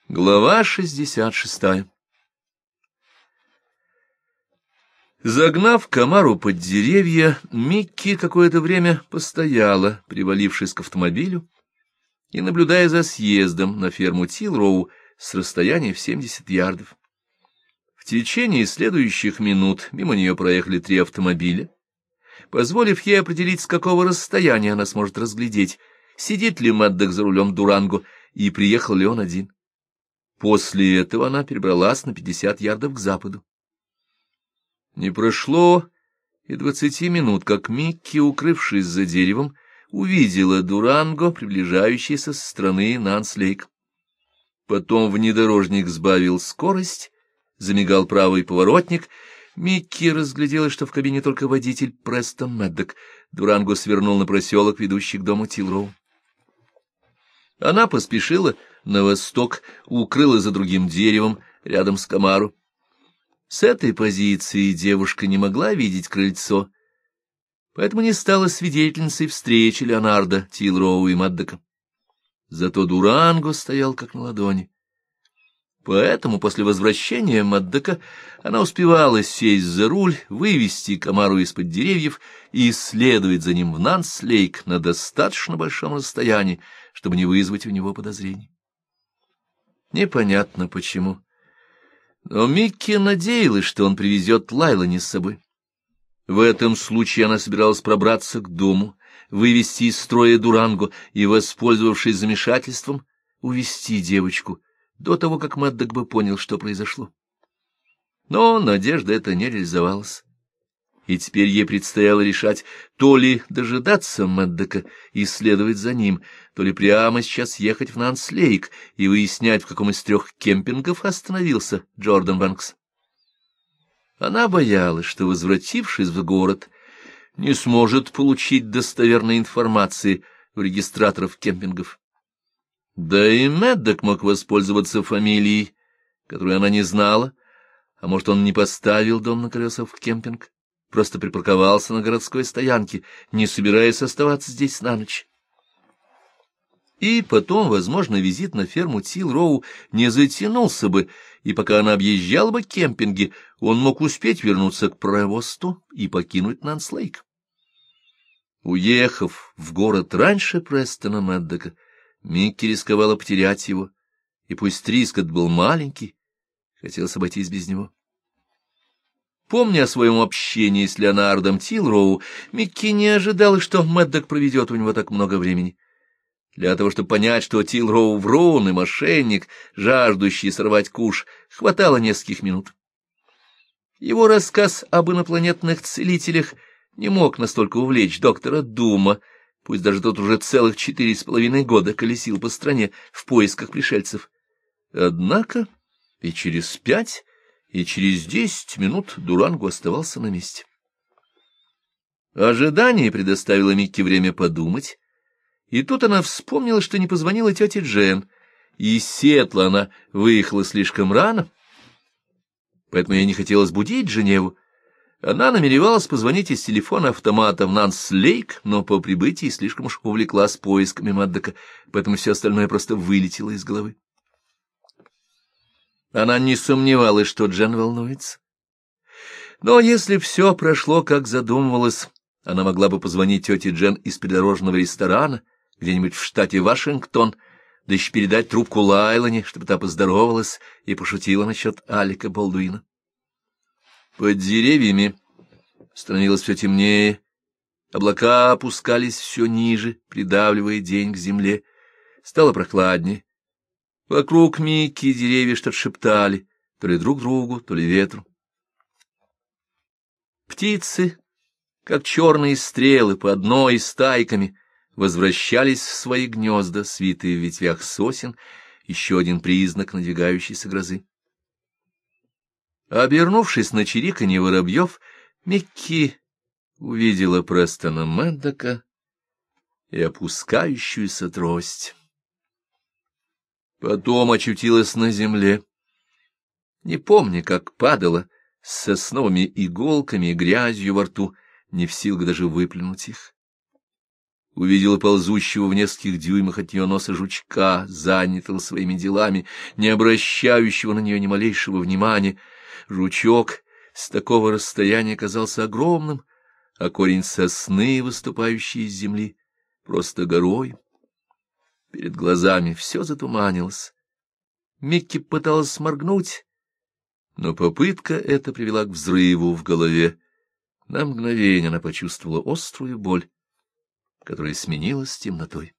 Глава 66. Загнав Камару под деревья, Микки какое-то время постояла, привалившись к автомобилю, и наблюдая за съездом на ферму Тилроу с расстояния в 70 ярдов. В течение следующих минут мимо нее проехали 3 автомобиля, позволив ей определить, с какого расстояния она сможет разглядеть, сидит ли Мэддок за рулем Дуранго и приехал ли он один. После этого она перебралась на 50 ярдов к западу. Не прошло и 20 минут, как Микки, укрывшись за деревом, увидела Дуранго, приближающийся со стороны Нанс-Лейк. Потом внедорожник сбавил скорость, замигал правый поворотник. Микки разглядела, что в кабине только водитель Престон Мэддок. Дуранго свернул на проселок, ведущий к дому Тилроу. Она поспешила на восток, укрылась за другим деревом, рядом с Камару. С этой позиции девушка не могла видеть крыльцо, поэтому не стала свидетельницей встречи Леонардо, Тилроу и Мэддока. Зато Дуранго стоял как на ладони. Поэтому после возвращения Мэддока она успевала сесть за руль, вывести Камару из-под деревьев и следовать за ним в Нанс-Лейк на достаточно большом расстоянии, чтобы не вызвать у него подозрений. Непонятно почему, но Микки надеялась, что он привезет Лайлани с собой. В этом случае она собиралась пробраться к дому, вывести из строя Дуранго и, воспользовавшись замешательством, увести девочку до того, как Мэддок бы понял, что произошло. Но надежда эта не реализовалась. И теперь ей предстояло решать, то ли дожидаться Мэддока и следовать за ним, то ли прямо сейчас ехать в Нанс-Лейк и выяснять, в каком из 3 кемпингов остановился Джордан Бэнкс. Она боялась, что, возвратившись в город, не сможет получить достоверной информации у регистраторов кемпингов. Да и Мэддок мог воспользоваться фамилией, которую она не знала, а может, он не поставил дом на колесах в кемпинг, просто припарковался на городской стоянке, не собираясь оставаться здесь на ночь. И потом, возможно, визит на ферму Тилроу не затянулся бы, и пока она объезжала бы кемпинги, он мог успеть вернуться к Превосту и покинуть Нанс-Лейк. Уехав в город раньше Престона Мэддока, Микки рисковала потерять его, и пусть риск этот был маленький, хотелось обойтись без него. Помня о своем общении с Леонардом Тилроу, Микки не ожидала, что Мэддок проведет у него так много времени. Для того, чтобы понять, что Тилроу врун и мошенник, жаждущий сорвать куш, хватало нескольких минут. Его рассказ об инопланетных целителях не мог настолько увлечь доктора Дума, пусть даже тот уже целых 4,5 года колесил по стране в поисках пришельцев. Однако и через 5, и через 10 минут Дуранго оставался на месте. Ожидание предоставило Микки время подумать, и тут она вспомнила, что не позвонила тете Джен, и из Сиэтла она выехала слишком рано, поэтому ей не хотелось будить Женеву. Она намеревалась позвонить из телефона автомата в Нанс-Лейк, но по прибытии слишком уж увлеклась поисками Мэддока, поэтому все остальное просто вылетело из головы. Она не сомневалась, что Джен волнуется. Но если все прошло, как задумывалось, она могла бы позвонить тете Джен из придорожного ресторана где-нибудь в штате Вашингтон, да еще передать трубку Лайлани, чтобы та поздоровалась и пошутила насчет Алека Болдуина. Под деревьями становилось все темнее, облака опускались все ниже, придавливая день к земле. Стало прохладнее. Вокруг Микки деревья что-то шептали, то ли друг другу, то ли ветру. Птицы, как черные стрелы, по одной стайками, возвращались в свои гнезда, свитые в ветвях сосен, еще один признак надвигающейся грозы. Обернувшись на чириканье воробьев, Микки увидела Престона Мэддока и опускающуюся трость. Потом очутилась на земле, не помня, как падала, с сосновыми иголками и грязью во рту, не в силах даже выплюнуть их. увидела ползущего в нескольких дюймах от нее носа жучка, занятого своими делами, не обращающего на нее ни малейшего внимания. Жучок с такого расстояния казался огромным, а корень сосны, выступающий из земли, просто горой. Перед глазами все затуманилось. Микки пыталась сморгнуть, но попытка эта привела к взрыву в голове. На мгновение она почувствовала острую боль, которая сменилась темнотой.